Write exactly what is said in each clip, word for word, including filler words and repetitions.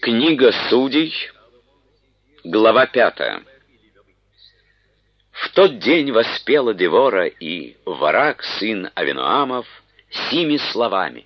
Книга Судей, глава пятая. В тот день воспела Девора и Варак, сын Авинуамов, сими словами: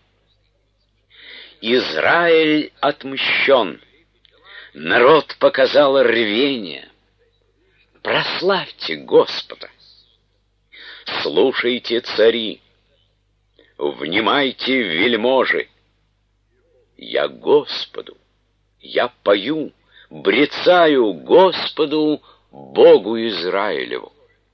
«Израиль отмщен, народ показал рвение. Прославьте Господа! Слушайте, цари, внимайте, вельможи! Я Господу, я пою, брецаю Господу, Богу Израилеву.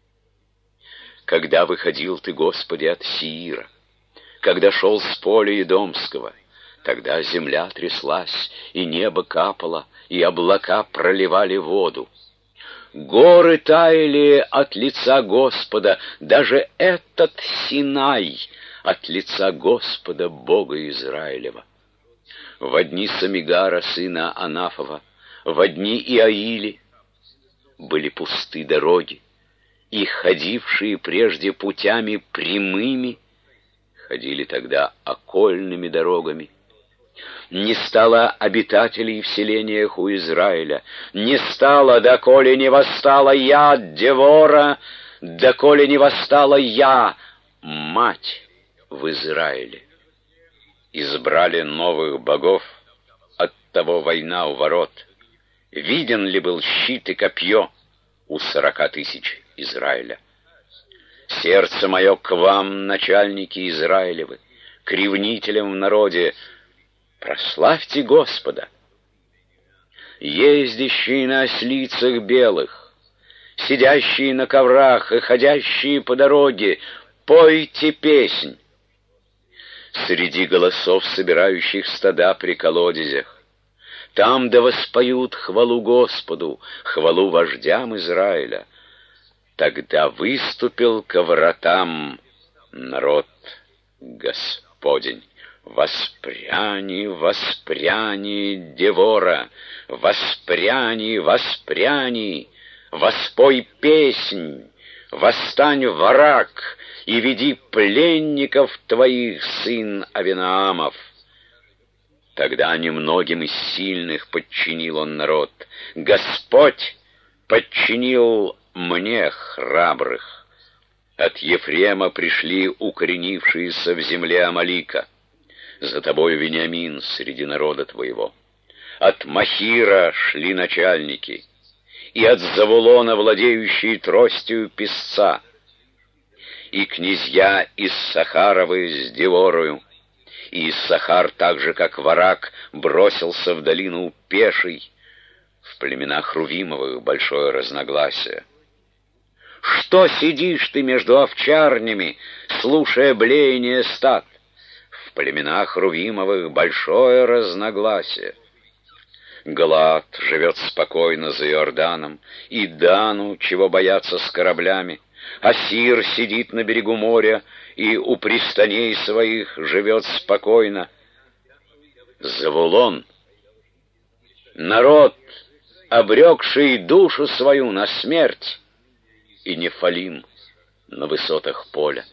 Когда выходил ты, Господи, от Сиира, когда шел с поля Едомского, тогда земля тряслась, и небо капало, и облака проливали воду. Горы таяли от лица Господа, даже этот Синай от лица Господа, Бога Израилева. Во дни Самигара, сына Анафова, во дни Иаили были пусты дороги, и ходившие прежде путями прямыми ходили тогда окольными дорогами. Не стало обитателей в селениях у Израиля, не стало, доколе не восстала я, Девора, доколе не восстала я, мать в Израиле. Избрали новых богов, оттого война у ворот. Виден ли был щит и копье у сорока тысяч Израиля? Сердце мое к вам, начальники Израилевы, к ревнителям в народе, прославьте Господа. Ездящие на ослицах белых, сидящие на коврах и ходящие по дороге, пойте песнь. Среди голосов, собирающих стада при колодезях, там да воспоют хвалу Господу, хвалу вождям Израиля. Тогда выступил ко вратам народ Господень. Воспряни, воспряни, Девора, воспряни, воспряни, воспой песнь, восстань, Варак, и веди пленников твоих, сын Авинаамов. Тогда немногим из сильных подчинил он народ. Господь подчинил мне храбрых. От Ефрема пришли укоренившиеся в земле Амалика. За тобой, Вениамин, среди народа твоего. От Махира шли начальники, и от Завулона владеющие тростью песца, и князья из Сахаровы с Деворою, и Иссахар, так же, как Варак, бросился в долину пеший. В племенах Рувимовых большое разногласие. Что сидишь ты между овчарнями, слушая блеяние стад? В племенах Рувимовых большое разногласие. Галаад живет спокойно за Иорданом, и Дану, чего бояться с кораблями. Ассир сидит на берегу моря и у пристаней своих живет спокойно. Завулон — народ, обрекший душу свою на смерть, и Нефалим на высотах поля.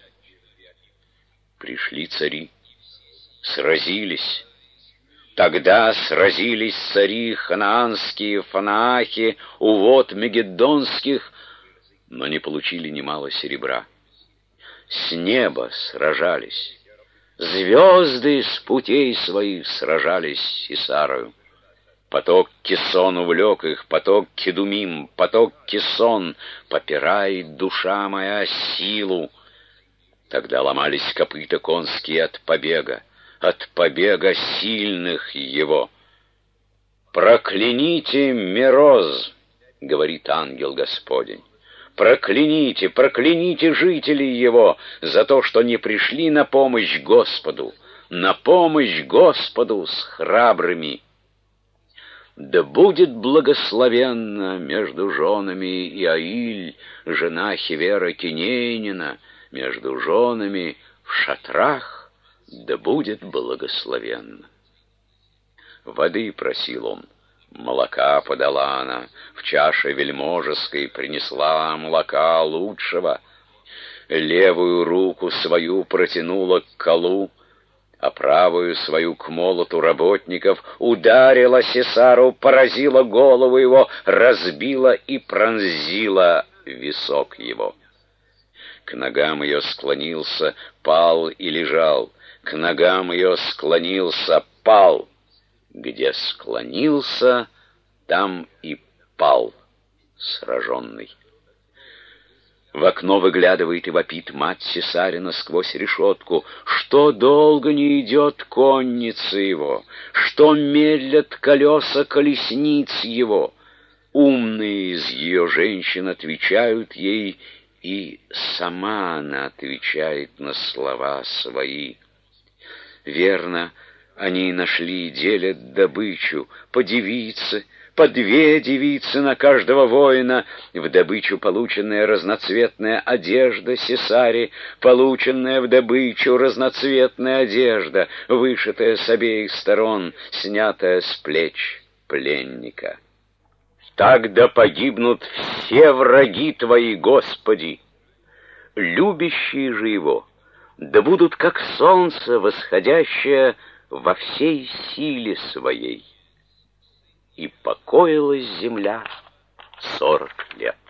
Пришли цари, сразились. Тогда сразились цари ханаанские, фанаахи, у вод мегеддонских, но не получили немало серебра. С неба сражались, звезды с путей своих сражались с Сисарою. Поток Кисон увлек их, поток Кедумим, поток Кисон, попирает душа моя силу. Тогда ломались копыта конские от побега, от побега сильных его. «Прокляните Мероз», — говорит ангел Господень, «прокляните, прокляните жителей его за то, что не пришли на помощь Господу, на помощь Господу с храбрыми. Да будет благословенна между женами Иаиль, жена Хевера Кинейнина, между женами в шатрах, да будет благословенна». Воды просил он, молока подала она, в чаше вельможеской принесла молока лучшего, левую руку свою протянула к колу, а правую свою к молоту работников ударила Сесару, поразила голову его, разбила и пронзила висок его. К ногам ее склонился, пал и лежал, к ногам ее склонился, пал. Где склонился, там и пал сраженный. В окно выглядывает и вопит мать Сесарина сквозь решетку, что долго не идет конница его, что медлят колеса колесниц его. Умные из ее женщин отвечают ей, и сама она отвечает на слова свои. Верно, они нашли и делят добычу по девице, по две девицы на каждого воина, в добычу полученная разноцветная одежда Сесаре, полученная в добычу разноцветная одежда, вышитая с обеих сторон, снятая с плеч пленника. Так да погибнут все враги твои, Господи, любящие же его, да будут как солнце, восходящее во всей силе своей. И покоилась земля сорок лет.